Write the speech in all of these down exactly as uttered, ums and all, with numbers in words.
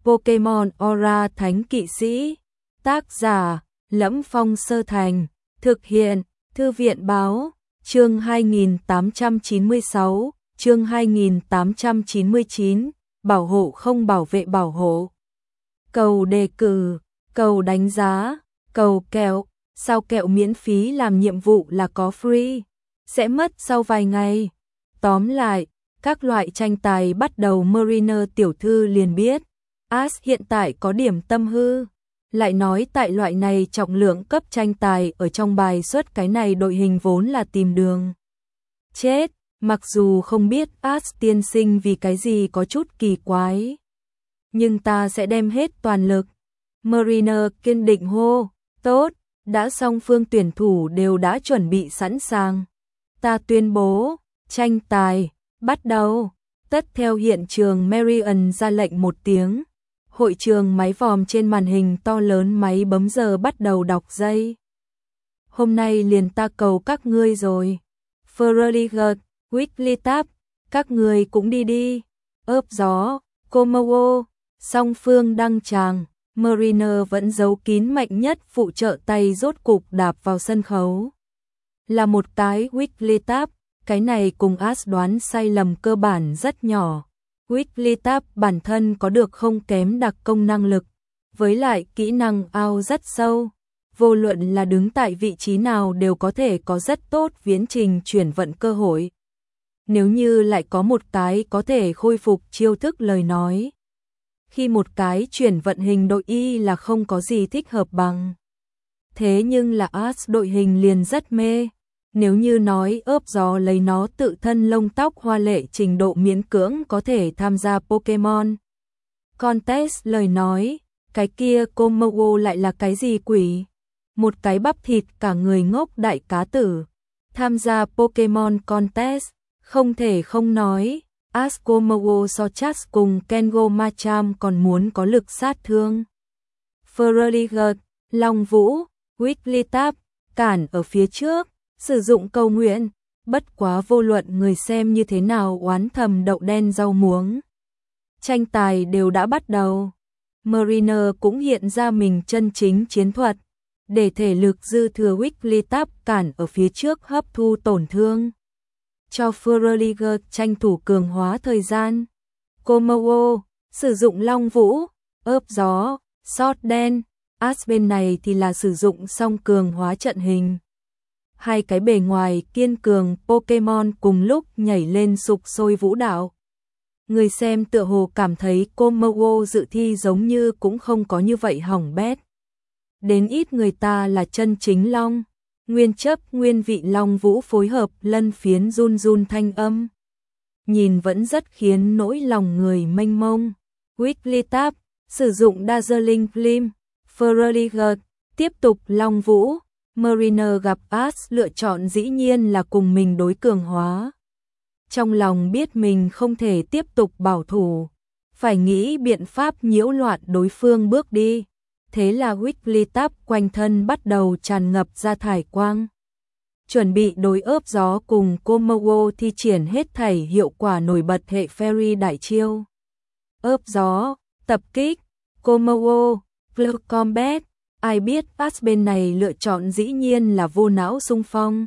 Pokemon Aura Thánh Kỵ Sĩ. Tác giả: Lẫm Phong Sơ Thành. Thực hiện: Thư viện Báo. Chương hai nghìn tám trăm chín mươi sáu, chương hai nghìn tám trăm chín mươi chín, bảo hộ không bảo vệ bảo hộ. Cầu đề cử, cầu đánh giá, cầu kẹo, sao kẹo miễn phí làm nhiệm vụ là có free, sẽ mất sau vài ngày. Tóm lại, các loại tranh tài bắt đầu Mariner tiểu thư liền biết, Ash hiện tại có điểm tâm hư. Lại nói tại loại này trọng lượng cấp tranh tài ở trong bài xuất cái này đội hình vốn là tìm đường chết, mặc dù không biết Ash tiên sinh vì cái gì có chút kỳ quái. Nhưng ta sẽ đem hết toàn lực. Mariner kiên định hô, tốt, đã song phương tuyển thủ đều đã chuẩn bị sẵn sàng. Ta tuyên bố, tranh tài, bắt đầu. Tất theo hiện trường Marion ra lệnh một tiếng. Hội trường máy vòm trên màn hình to lớn máy bấm giờ bắt đầu đọc giây. Hôm nay liền ta cầu các ngươi rồi. Feraliger, Wigglytuff, các ngươi cũng đi đi. Ớp gió, Komodo, song phương đăng tràng. Mariner vẫn giấu kín mạnh nhất phụ trợ tay rốt cục đạp vào sân khấu. Là một cái Wigglytuff, cái này cùng Ash đoán sai lầm cơ bản rất nhỏ. Wigglytuff bản thân có được không kém đặc công năng lực, với lại kỹ năng ao rất sâu, vô luận là đứng tại vị trí nào đều có thể có rất tốt viễn trình chuyển vận cơ hội. Nếu như lại có một cái có thể khôi phục chiêu thức lời nói, khi một cái chuyển vận hình đội y là không có gì thích hợp bằng. Thế nhưng là Ash đội hình liền rất mê. Nếu như nói ớp gió lấy nó tự thân lông tóc hoa lệ trình độ miễn cưỡng có thể tham gia Pokemon Contest lời nói, cái kia Komodo lại là cái gì quỷ? Một cái bắp thịt cả người ngốc đại cá tử. Tham gia Pokemon Contest, không thể không nói, Ash Komodo Sochas cùng Kengo Machamp còn muốn có lực sát thương. Feraliger, Long Vũ, Wigglytuff, cản ở phía trước. Sử dụng cầu nguyện, bất quá vô luận người xem như thế nào oán thầm đậu đen rau muống. Tranh tài đều đã bắt đầu. Mariner cũng hiện ra mình chân chính chiến thuật, để thể lực dư thừa Wigglytuff cản ở phía trước hấp thu tổn thương. Cho Feraliger tranh thủ cường hóa thời gian. Komodo, sử dụng Long Vũ, ớp gió, sót đen. Ash bên này thì là sử dụng song cường hóa trận hình. Hai cái bề ngoài kiên cường Pokemon cùng lúc nhảy lên sục sôi vũ đạo. Người xem tựa hồ cảm thấy Komodo dự thi giống như cũng không có như vậy hỏng bét. Đến ít người ta là chân chính long, nguyên chấp nguyên vị Long Vũ phối hợp lân phiến run run thanh âm. Nhìn vẫn rất khiến nỗi lòng người mênh mông. Wigglytuff, sử dụng Dazzling Gleam. Feraliger, tiếp tục Long Vũ. Mariner gặp Ash lựa chọn dĩ nhiên là cùng mình đối cường hóa. Trong lòng biết mình không thể tiếp tục bảo thủ, phải nghĩ biện pháp nhiễu loạn đối phương bước đi. Thế là Wigglytuff quanh thân bắt đầu tràn ngập ra thải quang. Chuẩn bị đối ớp gió cùng Komodo thi triển hết thảy hiệu quả nổi bật hệ Fairy đại chiêu. Ớp gió, tập kích, Komodo, Blue Combat. Ai biết Ash bên này lựa chọn dĩ nhiên là vô não xung phong.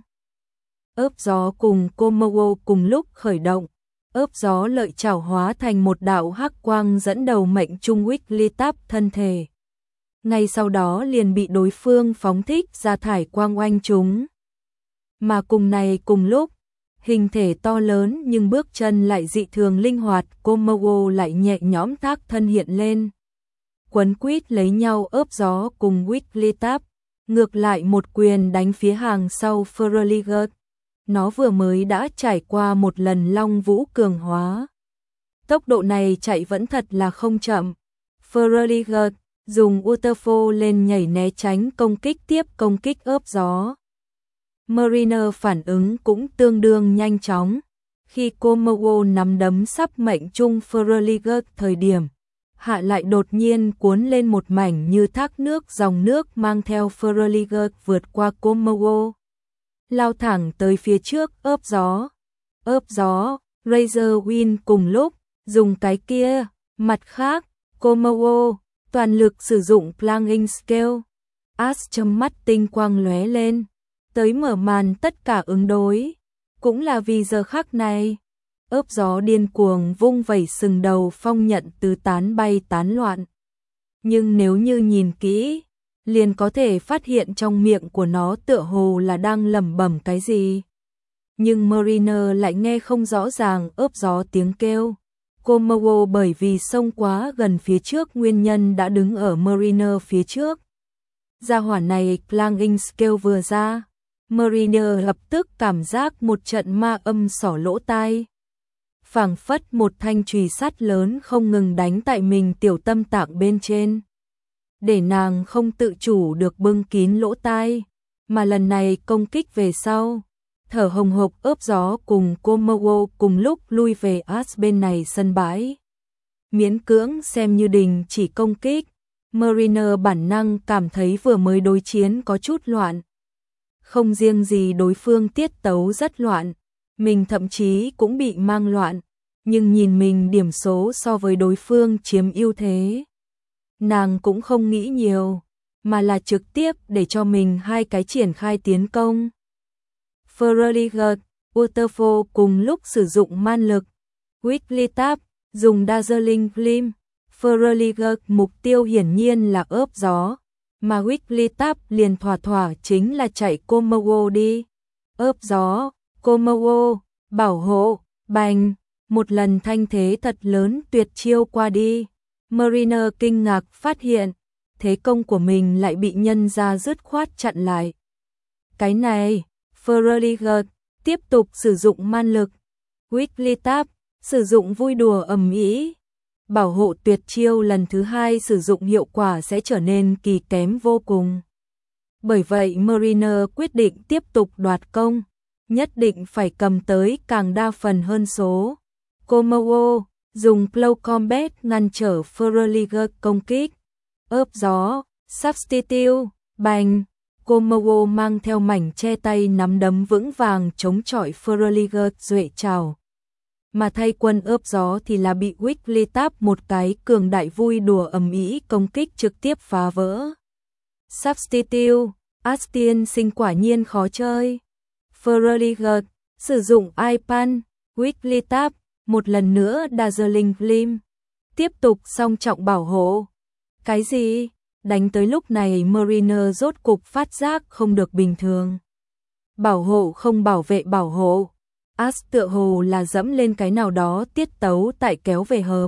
Ớp gió cùng Komodo cùng lúc khởi động. Ớp gió lợi chảo hóa thành một đạo hắc quang dẫn đầu mệnh trung Wigglytuff thân thể. Ngay sau đó liền bị đối phương phóng thích ra thải quang oanh chúng. Mà cùng này cùng lúc, hình thể to lớn nhưng bước chân lại dị thường linh hoạt, Komodo lại nhẹ nhõm thác thân hiện lên. Quấn quýt lấy nhau ớp gió cùng Wigglytuff, ngược lại một quyền đánh phía hàng sau Feraliger. Nó vừa mới đã trải qua một lần Long Vũ cường hóa. Tốc độ này chạy vẫn thật là không chậm. Feraliger dùng Waterfall lên nhảy né tránh công kích tiếp công kích ớp gió. Mariner phản ứng cũng tương đương nhanh chóng. Khi Komodo nắm đấm sắp mệnh trung Feraliger thời điểm, hạ lại đột nhiên cuốn lên một mảnh như thác nước dòng nước mang theo Feraliger vượt qua Komodo. Lao thẳng tới phía trước ớp gió. Ớp gió, Razor Wind cùng lúc, dùng cái kia, mặt khác, Komodo, toàn lực sử dụng Flying Scale. Ash châm mắt tinh quang lóe lên, tới mở màn tất cả ứng đối. Cũng là vì giờ khắc này, ớp gió điên cuồng vung vẩy sừng đầu phong nhận tứ tán bay tán loạn. Nhưng nếu như nhìn kỹ, liền có thể phát hiện trong miệng của nó tựa hồ là đang lẩm bẩm cái gì. Nhưng Mariner lại nghe không rõ ràng ớp gió tiếng kêu. Komodo bởi vì xông quá gần phía trước nguyên nhân đã đứng ở Mariner phía trước. Gia hỏa này Flying Scale vừa ra, Mariner lập tức cảm giác một trận ma âm xỏ lỗ tai. Phảng phất một thanh chùy sắt lớn không ngừng đánh tại mình tiểu tâm tạng bên trên. Để nàng không tự chủ được bưng kín lỗ tai, mà lần này công kích về sau. Thở hồng hộc ớp gió cùng Komodo cùng lúc lui về Ash bên này sân bãi. Miễn cưỡng xem như đình chỉ công kích, Mariner bản năng cảm thấy vừa mới đối chiến có chút loạn. Không riêng gì đối phương tiết tấu rất loạn, mình thậm chí cũng bị mang loạn, nhưng nhìn mình điểm số so với đối phương chiếm ưu thế. Nàng cũng không nghĩ nhiều, mà là trực tiếp để cho mình hai cái triển khai tiến công. Feraliger, Waterfall cùng lúc sử dụng man lực. Wigglytuff dùng Dazzling Gleam. Feraliger mục tiêu hiển nhiên là ớp gió, mà Wigglytuff liền thỏa thỏa chính là chạy Komodo đi. Ớp gió, Komodo, bảo hộ, bành, một lần thanh thế thật lớn tuyệt chiêu qua đi. Mariner kinh ngạc phát hiện, thế công của mình lại bị nhân ra dứt khoát chặn lại. Cái này, Feraliger tiếp tục sử dụng man lực. Wigglytuff sử dụng vui đùa ầm ĩ. Bảo hộ tuyệt chiêu lần thứ hai sử dụng hiệu quả sẽ trở nên kỳ kém vô cùng. Bởi vậy Mariner quyết định tiếp tục đoạt công, nhất định phải cầm tới càng đa phần hơn số. Komodo dùng Cloud Combat ngăn trở Feraliger công kích. Ớp gió, Substitute, bành. Komodo mang theo mảnh che tay nắm đấm vững vàng chống chọi Feraliger duệ trào. Mà thay quân ớp gió thì là bị Wigglytuff một cái cường đại vui đùa ầm ĩ công kích trực tiếp phá vỡ. Substitute, Ash tiên sinh quả nhiên khó chơi. Feraliger sử dụng I-Pan, Wigglytuff một lần nữa Dazzling Gleam, tiếp tục song trọng bảo hộ. Cái gì? Đánh tới lúc này Mariner rốt cục phát giác không được bình thường. Bảo hộ không bảo vệ bảo hộ. Ash tựa hồ là dẫm lên cái nào đó tiết tấu tại kéo về hợp.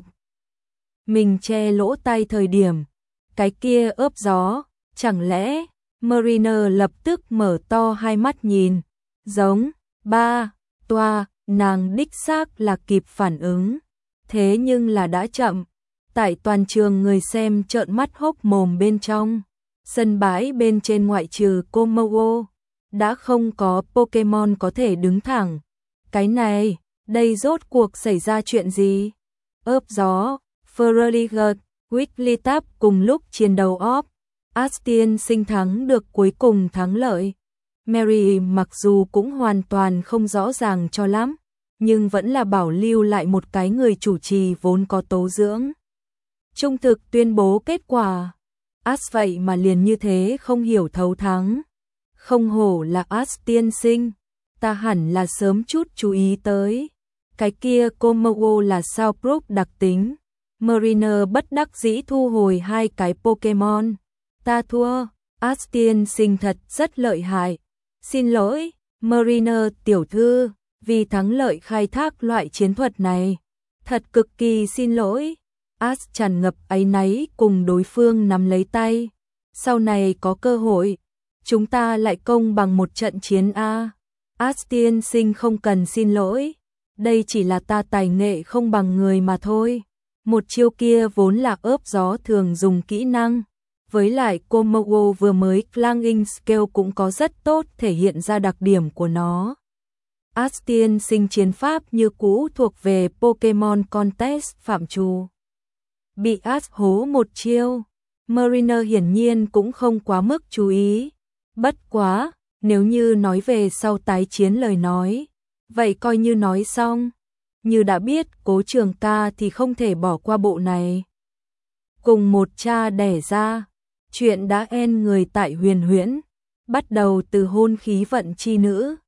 Mình che lỗ tai thời điểm, cái kia ớp gió, chẳng lẽ, Mariner lập tức mở to hai mắt nhìn, giống, ba, toa, nàng đích xác là kịp phản ứng, thế nhưng là đã chậm. Tại toàn trường người xem trợn mắt hốc mồm bên trong, sân bãi bên trên ngoại trừ Komodo, đã không có Pokemon có thể đứng thẳng. Cái này, đây rốt cuộc xảy ra chuyện gì? Ớp gió, Feraliger, Wigglytuff cùng lúc chiến đầu óp. Ash tiên sinh thắng được cuối cùng thắng lợi. Mary mặc dù cũng hoàn toàn không rõ ràng cho lắm, nhưng vẫn là bảo lưu lại một cái người chủ trì vốn có tố dưỡng. Trung thực tuyên bố kết quả. Ash vậy mà liền như thế không hiểu thấu thắng. Không hổ là Ash tiên sinh, ta hẳn là sớm chút chú ý tới. Cái kia Komodo là sao Brook đặc tính. Mariner bất đắc dĩ thu hồi hai cái Pokemon. Ta thua, Ash tiên sinh thật rất lợi hại. Xin lỗi, Mariner tiểu thư, vì thắng lợi khai thác loại chiến thuật này. Thật cực kỳ xin lỗi. Ash tràn ngập áy náy cùng đối phương nắm lấy tay. Sau này có cơ hội, chúng ta lại công bằng một trận chiến A. Ash tiên sinh không cần xin lỗi. Đây chỉ là ta tài nghệ không bằng người mà thôi. Một chiêu kia vốn là ớp gió thường dùng kỹ năng. Với lại Komodo vừa mới Flying Scale cũng có rất tốt thể hiện ra đặc điểm của nó. Ash tiên sinh chiến pháp như cũ thuộc về Pokemon Contest phạm trù. Bị Ash hố một chiêu, Mariner hiển nhiên cũng không quá mức chú ý. Bất quá, nếu như nói về sau tái chiến lời nói, vậy coi như nói xong. Như đã biết Cố Trường ca thì không thể bỏ qua bộ này. cùng một cha đẻ ra. Chuyện đã en người tại Huyền Huyễn, bắt đầu từ hôn khí vận chi nữ.